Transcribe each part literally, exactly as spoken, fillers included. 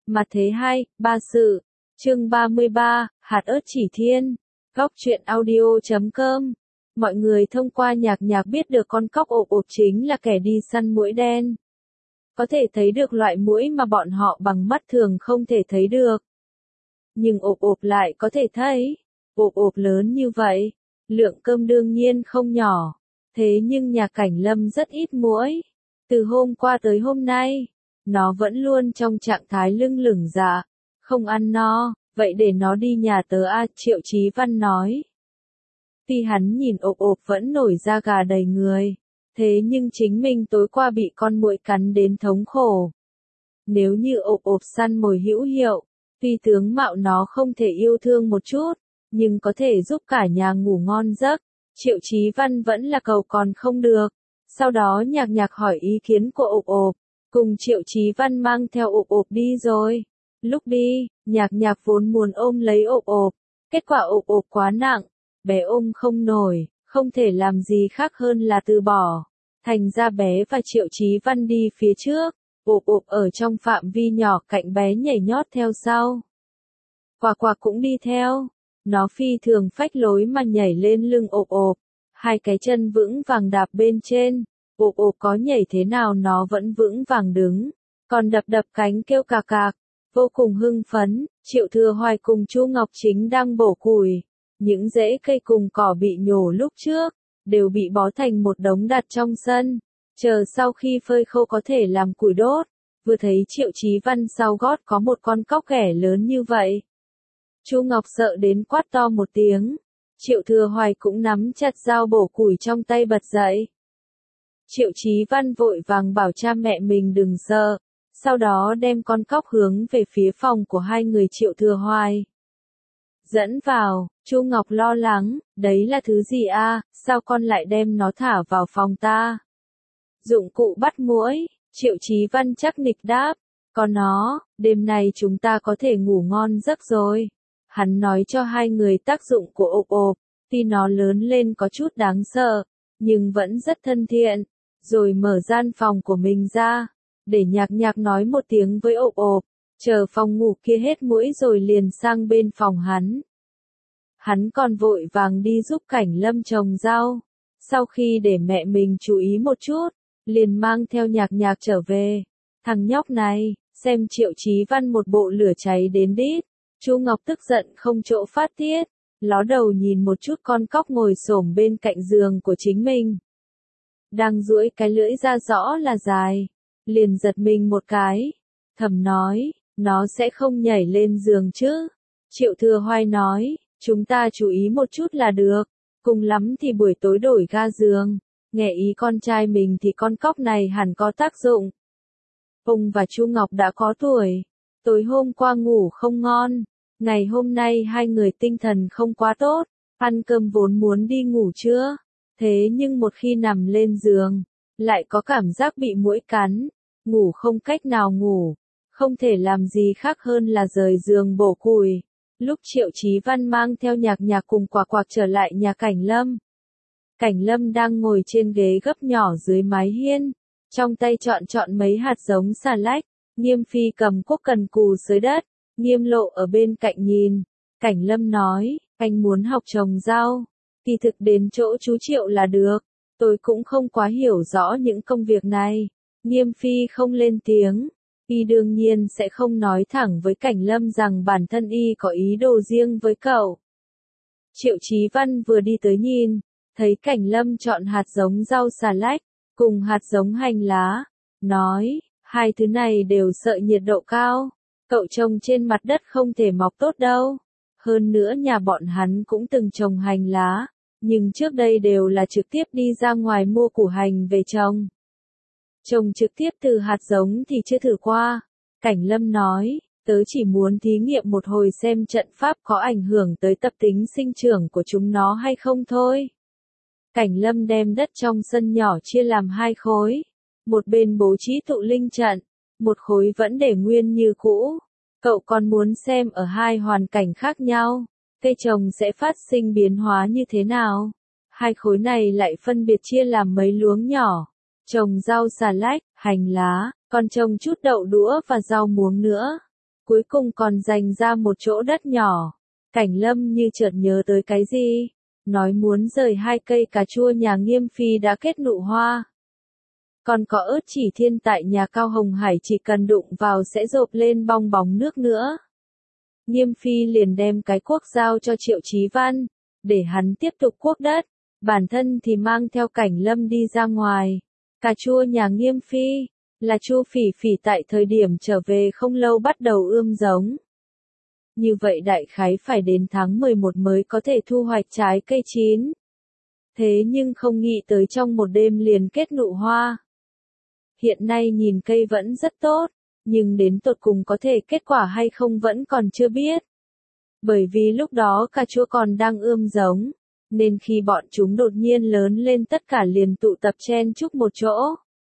Mặt thế hai, ba sự. Chương ba mươi ba, hạt ớt chỉ thiên. Góc truyện audio chấm com. Mọi người thông qua nhạc nhạc biết được con cóc ộp ộp chính là kẻ đi săn muỗi đen. Có thể thấy được loại muỗi mà bọn họ bằng mắt thường không thể thấy được. Nhưng ộp ộp lại có thể thấy. Ộp ộp lớn như vậy, lượng cơm đương nhiên không nhỏ. Thế nhưng nhà Cảnh Lâm rất ít muỗi. Từ hôm qua tới hôm nay, nó vẫn luôn trong trạng thái lưng lửng dạ, không ăn no, vậy để nó đi nhà tớ a, Triệu Chí Văn nói. Tuy hắn nhìn ộp ộp vẫn nổi da gà đầy người, thế nhưng chính mình tối qua bị con muỗi cắn đến thống khổ. Nếu như ộp ộp săn mồi hữu hiệu, tuy tướng mạo nó không thể yêu thương một chút, nhưng có thể giúp cả nhà ngủ ngon giấc, Triệu Chí Văn vẫn là cầu còn không được. Sau đó nhạc nhạc hỏi ý kiến của ộp ộp, cùng Triệu Chí Văn mang theo ộp ộp đi rồi. Lúc đi, nhạc nhạc vốn muốn ôm lấy ộp ộp, kết quả ộp ộp quá nặng, bé ôm không nổi, không thể làm gì khác hơn là từ bỏ. Thành ra bé và Triệu Chí Văn đi phía trước, ộp ộp ở trong phạm vi nhỏ cạnh bé nhảy nhót theo sau. Quả quả cũng đi theo, nó phi thường phách lối mà nhảy lên lưng ộp ộp, hai cái chân vững vàng đạp bên trên, ộp ộp có nhảy thế nào nó vẫn vững vàng đứng, còn đập đập cánh kêu cạc cạc, vô cùng hưng phấn. Triệu Thừa Hoài cùng Chu Ngọc Chính đang bổ củi, những rễ cây cùng cỏ bị nhổ lúc trước, đều bị bó thành một đống đặt trong sân, chờ sau khi phơi khô có thể làm củi đốt. Vừa thấy Triệu Chí Văn sau gót có một con cóc ghẻ lớn như vậy, Chu Ngọc sợ đến quát to một tiếng. Triệu Thừa Hoài cũng nắm chặt dao bổ củi trong tay bật dậy. Triệu Chí Văn vội vàng bảo cha mẹ mình đừng sợ, sau đó đem con cóc hướng về phía phòng của hai người Triệu Thừa Hoài. Dẫn vào, Chu Ngọc lo lắng, đấy là thứ gì a, sao con lại đem nó thả vào phòng ta? Dụng cụ bắt muỗi, Triệu Chí Văn chắc nịch đáp, có nó, đêm nay chúng ta có thể ngủ ngon giấc rồi. Hắn nói cho hai người tác dụng của ộp ộp, tuy nó lớn lên có chút đáng sợ, nhưng vẫn rất thân thiện, rồi mở gian phòng của mình ra, để nhạc nhạc nói một tiếng với ộp ộp, chờ phòng ngủ kia hết muỗi rồi liền sang bên phòng hắn. Hắn còn vội vàng đi giúp Cảnh Lâm trồng rau, sau khi để mẹ mình chú ý một chút, liền mang theo nhạc nhạc trở về. Thằng nhóc này, xem Triệu Chí Văn một bộ lửa cháy đến đít. Chu Ngọc tức giận không chỗ phát tiết, ló đầu nhìn một chút con cóc ngồi xổm bên cạnh giường của chính mình. Đang duỗi cái lưỡi ra rõ là dài, liền giật mình một cái, thầm nói, nó sẽ không nhảy lên giường chứ. Triệu Thừa Hoài nói, chúng ta chú ý một chút là được, cùng lắm thì buổi tối đổi ga giường, nghe ý con trai mình thì con cóc này hẳn có tác dụng. Ông và Chu Ngọc đã có tuổi. Tối hôm qua ngủ không ngon, ngày hôm nay hai người tinh thần không quá tốt, ăn cơm vốn muốn đi ngủ trưa, thế nhưng một khi nằm lên giường, lại có cảm giác bị muỗi cắn, ngủ không cách nào ngủ, không thể làm gì khác hơn là rời giường bổ củi. Lúc Triệu Chí Văn mang theo nhạc nhạc cùng quả quả trở lại nhà Cảnh Lâm. Cảnh Lâm đang ngồi trên ghế gấp nhỏ dưới mái hiên, trong tay chọn chọn mấy hạt giống xà lách. Nghiêm Phi cầm cuốc cần cù dưới đất, Nghiêm Lộ ở bên cạnh nhìn. Cảnh Lâm nói, anh muốn học trồng rau, thì thực đến chỗ chú Triệu là được, tôi cũng không quá hiểu rõ những công việc này. Nghiêm Phi không lên tiếng, y đương nhiên sẽ không nói thẳng với Cảnh Lâm rằng bản thân y có ý đồ riêng với cậu. Triệu Chí Văn vừa đi tới nhìn, thấy Cảnh Lâm chọn hạt giống rau xà lách, cùng hạt giống hành lá, nói, hai thứ này đều sợ nhiệt độ cao, cậu trồng trên mặt đất không thể mọc tốt đâu. Hơn nữa nhà bọn hắn cũng từng trồng hành lá, nhưng trước đây đều là trực tiếp đi ra ngoài mua củ hành về trồng. Trồng trực tiếp từ hạt giống thì chưa thử qua. Cảnh Lâm nói, tớ chỉ muốn thí nghiệm một hồi xem trận pháp có ảnh hưởng tới tập tính sinh trưởng của chúng nó hay không thôi. Cảnh Lâm đem đất trong sân nhỏ chia làm hai khối. Một bên bố trí tụ linh trận, một khối vẫn để nguyên như cũ. Cậu còn muốn xem ở hai hoàn cảnh khác nhau, cây trồng sẽ phát sinh biến hóa như thế nào. Hai khối này lại phân biệt chia làm mấy luống nhỏ, trồng rau xà lách, hành lá, còn trồng chút đậu đũa và rau muống nữa. cuối cùng còn dành ra một chỗ đất nhỏ. Cảnh Lâm như chợt nhớ tới cái gì, nói muốn rời hai cây cà chua nhà Nghiêm Phi đã kết nụ hoa. Còn có ớt chỉ thiên tại nhà Cao Hồng Hải chỉ cần đụng vào sẽ rộp lên bong bóng nước nữa. Nghiêm Phi liền đem cái cuốc giao cho Triệu Chí Văn, để hắn tiếp tục cuốc đất, bản thân thì mang theo Cảnh Lâm đi ra ngoài. Cà chua nhà Nghiêm Phi, là Chu Phỉ Phỉ tại thời điểm trở về không lâu bắt đầu ươm giống. Như vậy đại khái phải đến tháng mười một mới có thể thu hoạch trái cây chín. Thế nhưng không nghĩ tới trong một đêm liền kết nụ hoa. Hiện nay nhìn cây vẫn rất tốt, nhưng đến tột cùng có thể kết quả hay không vẫn còn chưa biết. Bởi vì lúc đó cà chua còn đang ươm giống, nên khi bọn chúng đột nhiên lớn lên tất cả liền tụ tập chen chúc một chỗ.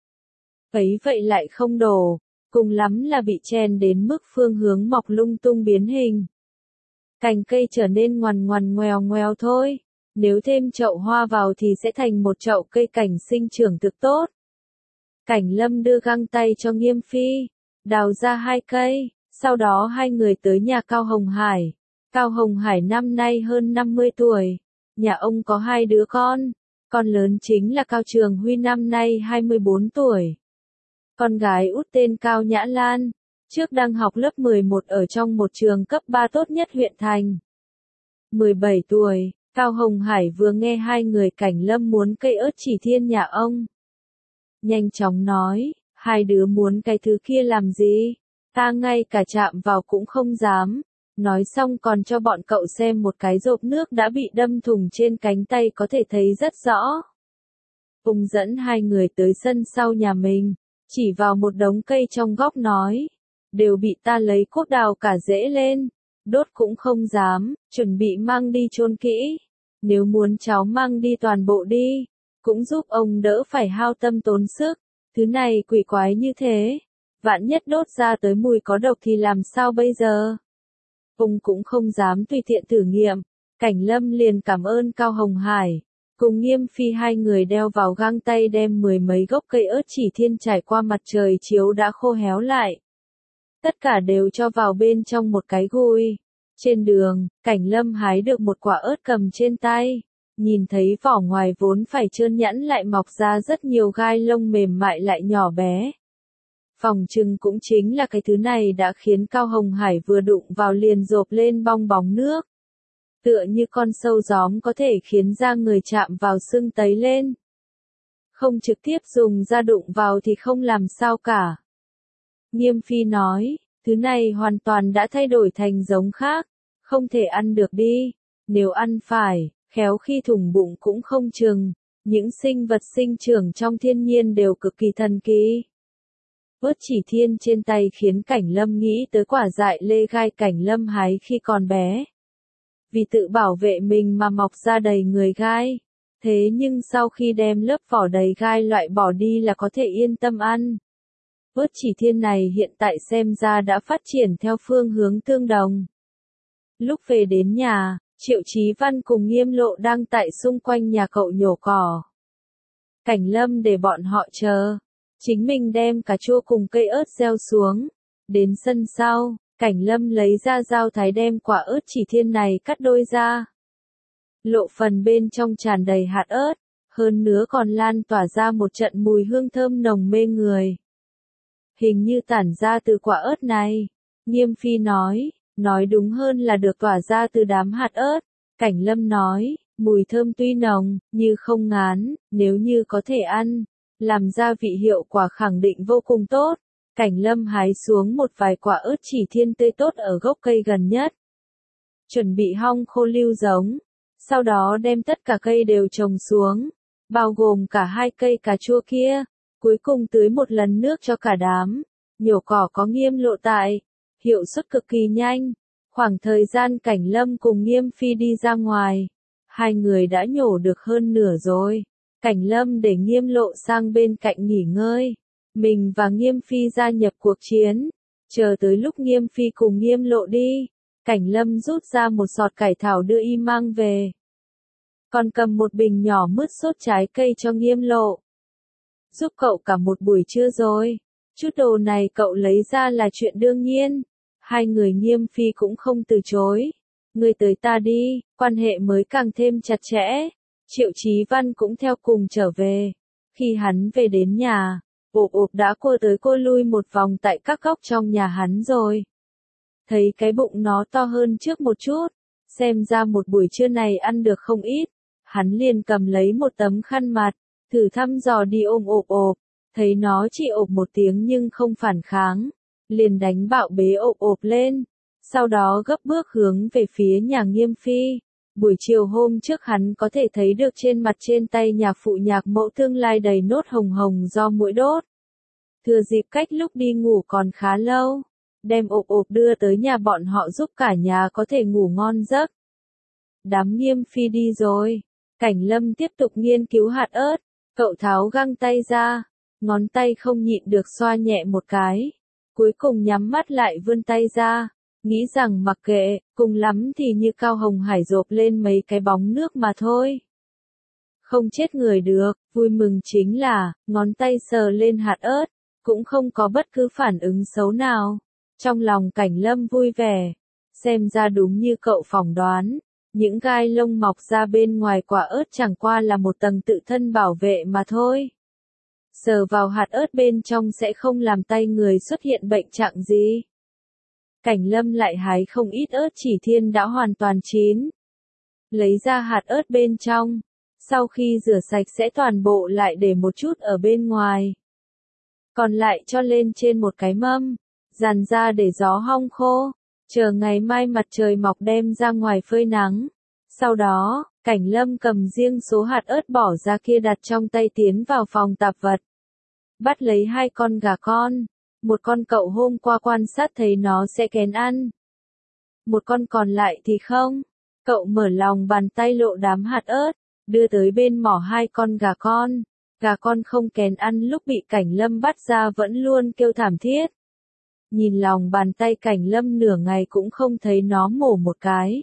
Ấy vậy lại không đổ, cùng lắm là bị chen đến mức phương hướng mọc lung tung biến hình. Cành cây trở nên ngoằn ngoằn ngoèo ngoèo thôi, nếu thêm chậu hoa vào thì sẽ thành một chậu cây cảnh sinh trưởng thực tốt. Cảnh Lâm đưa găng tay cho Nghiêm Phi, đào ra hai cây, sau đó hai người tới nhà Cao Hồng Hải. Cao Hồng Hải năm nay hơn năm mươi tuổi, nhà ông có hai đứa con, con lớn chính là Cao Trường Huy năm nay hai mươi bốn tuổi. Con gái út tên Cao Nhã Lan, trước đang học lớp mười một ở trong một trường cấp ba tốt nhất huyện thành. mười bảy tuổi, Cao Hồng Hải vừa nghe hai người Cảnh Lâm muốn cây ớt chỉ thiên nhà ông. Nhanh chóng nói, hai đứa muốn cái thứ kia làm gì? Ta ngay cả chạm vào cũng không dám. Nói xong còn cho bọn cậu xem một cái rộp nước đã bị đâm thủng trên cánh tay có thể thấy rất rõ. Ông dẫn hai người tới sân sau nhà mình, chỉ vào một đống cây trong góc nói, đều bị ta lấy cuốc đào cả rễ lên, đốt cũng không dám, chuẩn bị mang đi chôn kỹ. Nếu muốn cháu mang đi toàn bộ đi, cũng giúp ông đỡ phải hao tâm tốn sức, thứ này quỷ quái như thế, vạn nhất đốt ra tới mùi có độc thì làm sao bây giờ? Ông cũng không dám tùy tiện thử nghiệm, Cảnh Lâm liền cảm ơn Cao Hồng Hải, cùng Nghiêm Phi hai người đeo vào găng tay đem mười mấy gốc cây ớt chỉ thiên trải qua mặt trời chiếu đã khô héo lại. Tất cả đều cho vào bên trong một cái gùi. Trên đường, Cảnh Lâm hái được một quả ớt cầm trên tay, nhìn thấy vỏ ngoài vốn phải trơn nhẵn lại mọc ra rất nhiều gai lông mềm mại lại nhỏ bé. Phòng trừng cũng chính là cái thứ này đã khiến Cao Hồng Hải vừa đụng vào liền rộp lên bong bóng nước. Tựa như con sâu gióm có thể khiến da người chạm vào sưng tấy lên. Không trực tiếp dùng da đụng vào thì không làm sao cả. Nghiêm Phi nói, thứ này hoàn toàn đã thay đổi thành giống khác, không thể ăn được đi, nếu ăn phải, khéo khi thủng bụng cũng không chừng, những sinh vật sinh trưởng trong thiên nhiên đều cực kỳ thần kỳ. Ớt chỉ thiên trên tay khiến Cảnh Lâm nghĩ tới quả dại lê gai Cảnh Lâm hái khi còn bé. Vì tự bảo vệ mình mà mọc ra đầy người gai, thế nhưng sau khi đem lớp vỏ đầy gai loại bỏ đi là có thể yên tâm ăn. Ớt chỉ thiên này hiện tại xem ra đã phát triển theo phương hướng tương đồng. Lúc về đến nhà, Triệu Chí Văn cùng Nghiêm Lộ đang tại xung quanh nhà cậu nhổ cỏ. Cảnh Lâm để bọn họ chờ, chính mình đem cà chua cùng cây ớt gieo xuống. Đến sân sau, Cảnh Lâm lấy ra dao thái đem quả ớt chỉ thiên này cắt đôi ra. Lộ phần bên trong tràn đầy hạt ớt, hơn nữa còn lan tỏa ra một trận mùi hương thơm nồng mê người. Hình như tản ra từ quả ớt này. Nghiêm Phi nói, nói đúng hơn là được tỏa ra từ đám hạt ớt. Cảnh Lâm nói, mùi thơm tuy nồng, như không ngán, nếu như có thể ăn, làm gia vị hiệu quả khẳng định vô cùng tốt. Cảnh Lâm hái xuống một vài quả ớt chỉ thiên tươi tốt ở gốc cây gần nhất. Chuẩn bị hong khô lưu giống. Sau đó đem tất cả cây đều trồng xuống, bao gồm cả hai cây cà chua kia. Cuối cùng tưới một lần nước cho cả đám. Nhổ cỏ có Nghiêm Lộ tại, hiệu suất cực kỳ nhanh. Khoảng thời gian Cảnh Lâm cùng Nghiêm Phi đi ra ngoài, hai người đã nhổ được hơn nửa rồi. Cảnh Lâm để Nghiêm Lộ sang bên cạnh nghỉ ngơi. Mình và Nghiêm Phi gia nhập cuộc chiến. Chờ tới lúc Nghiêm Phi cùng Nghiêm Lộ đi, Cảnh Lâm rút ra một sọt cải thảo đưa y mang về. Còn cầm một bình nhỏ mứt sốt trái cây cho Nghiêm Lộ. Giúp cậu cả một buổi trưa rồi. Chút đồ này cậu lấy ra là chuyện đương nhiên. Hai người Nghiêm Phi cũng không từ chối. Ngươi tới ta đi, quan hệ mới càng thêm chặt chẽ. Triệu Chí Văn cũng theo cùng trở về. Khi hắn về đến nhà, ộp ộp đã cua tới cua lui một vòng tại các góc trong nhà hắn rồi. Thấy cái bụng nó to hơn trước một chút, xem ra một buổi trưa này ăn được không ít. Hắn liền cầm lấy một tấm khăn mặt, thử thăm dò đi ôm ộp ộp, thấy nó chỉ ộp một tiếng nhưng không phản kháng, liền đánh bạo bế ộp ộp lên, sau đó gấp bước hướng về phía nhà Nghiêm Phi. Buổi chiều hôm trước hắn có thể thấy được trên mặt trên tay nhạc phụ nhạc mẫu tương lai đầy nốt hồng hồng do muỗi đốt. Thừa dịp cách lúc đi ngủ còn khá lâu, đem ộp ộp đưa tới nhà bọn họ giúp cả nhà có thể ngủ ngon giấc. Đám Nghiêm Phi đi rồi, Cảnh Lâm tiếp tục nghiên cứu hạt ớt, cậu tháo găng tay ra, ngón tay không nhịn được xoa nhẹ một cái, cuối cùng nhắm mắt lại vươn tay ra, nghĩ rằng mặc kệ, cùng lắm thì như Cao Hồng Hải rộp lên mấy cái bóng nước mà thôi. Không chết người được, vui mừng chính là, ngón tay sờ lên hạt ớt, cũng không có bất cứ phản ứng xấu nào. Trong lòng Cảnh Lâm vui vẻ, xem ra đúng như cậu phỏng đoán, những gai lông mọc ra bên ngoài quả ớt chẳng qua là một tầng tự thân bảo vệ mà thôi. Sờ vào hạt ớt bên trong sẽ không làm tay người xuất hiện bệnh trạng gì. Cảnh Lâm lại hái không ít ớt chỉ thiên đã hoàn toàn chín. Lấy ra hạt ớt bên trong, sau khi rửa sạch sẽ toàn bộ lại để một chút ở bên ngoài. Còn lại cho lên trên một cái mâm, dàn ra để gió hong khô, chờ ngày mai mặt trời mọc đem ra ngoài phơi nắng. Sau đó, Cảnh Lâm cầm riêng số hạt ớt bỏ ra kia đặt trong tay tiến vào phòng tạp vật. Bắt lấy hai con gà con, một con cậu hôm qua quan sát thấy nó sẽ kén ăn. Một con còn lại thì không, cậu mở lòng bàn tay lộ đám hạt ớt, đưa tới bên mỏ hai con gà con. Gà con không kén ăn lúc bị Cảnh Lâm bắt ra vẫn luôn kêu thảm thiết. Nhìn lòng bàn tay Cảnh Lâm nửa ngày cũng không thấy nó mổ một cái.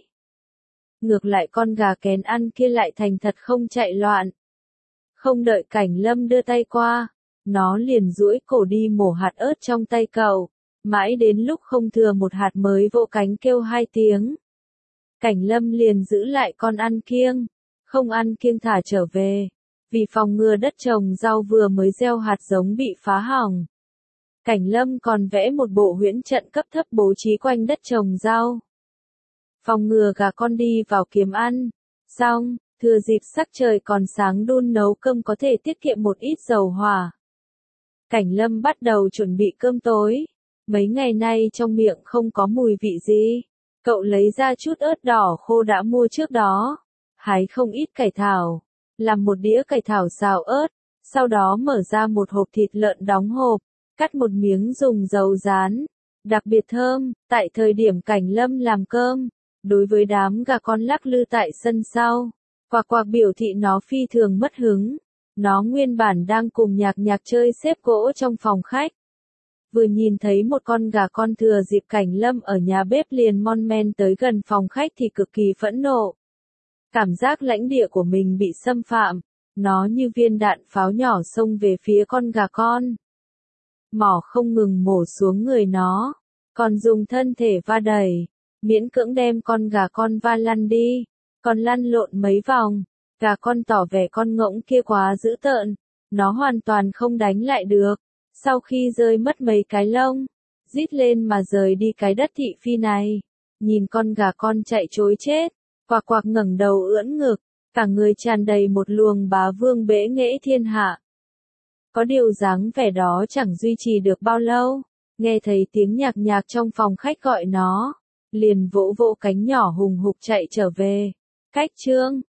Ngược lại con gà kén ăn kia lại thành thật không chạy loạn. Không đợi Cảnh Lâm đưa tay qua, nó liền duỗi cổ đi mổ hạt ớt trong tay cậu, mãi đến lúc không thừa một hạt mới vỗ cánh kêu hai tiếng. Cảnh Lâm liền giữ lại con ăn kiêng, không ăn kiêng thả trở về, vì phòng ngừa đất trồng rau vừa mới gieo hạt giống bị phá hỏng. Cảnh Lâm còn vẽ một bộ huyễn trận cấp thấp bố trí quanh đất trồng rau. Phòng ngừa gà con đi vào kiếm ăn. Xong, thừa dịp sắc trời còn sáng đun nấu cơm có thể tiết kiệm một ít dầu hỏa. Cảnh Lâm bắt đầu chuẩn bị cơm tối. Mấy ngày nay trong miệng không có mùi vị gì. Cậu lấy ra chút ớt đỏ khô đã mua trước đó. Hái không ít cải thảo. Làm một đĩa cải thảo xào ớt. Sau đó mở ra một hộp thịt lợn đóng hộp. Cắt một miếng dùng dầu rán. Đặc biệt thơm, tại thời điểm Cảnh Lâm làm cơm. Đối với đám gà con lắc lư tại sân sau. Quạc quạc biểu thị nó phi thường mất hứng. Nó nguyên bản đang cùng nhạc nhạc chơi xếp gỗ trong phòng khách. Vừa nhìn thấy một con gà con thừa dịp Cảnh Lâm ở nhà bếp liền mon men tới gần phòng khách thì cực kỳ phẫn nộ. Cảm giác lãnh địa của mình bị xâm phạm, nó như viên đạn pháo nhỏ xông về phía con gà con. Mỏ không ngừng mổ xuống người nó, còn dùng thân thể va đẩy, miễn cưỡng đem con gà con va lăn đi, còn lăn lộn mấy vòng. Gà con tỏ vẻ con ngỗng kia quá dữ tợn, nó hoàn toàn không đánh lại được. Sau khi rơi mất mấy cái lông, rít lên mà rời đi cái đất thị phi này. Nhìn con gà con chạy trối chết, quạc quạc ngẩng đầu ưỡn ngực, cả người tràn đầy một luồng bá vương bẽ nghễ thiên hạ. Có điều dáng vẻ đó chẳng duy trì được bao lâu, nghe thấy tiếng nhạc nhạc trong phòng khách gọi nó, liền vỗ vỗ cánh nhỏ hùng hục chạy trở về. Cách chương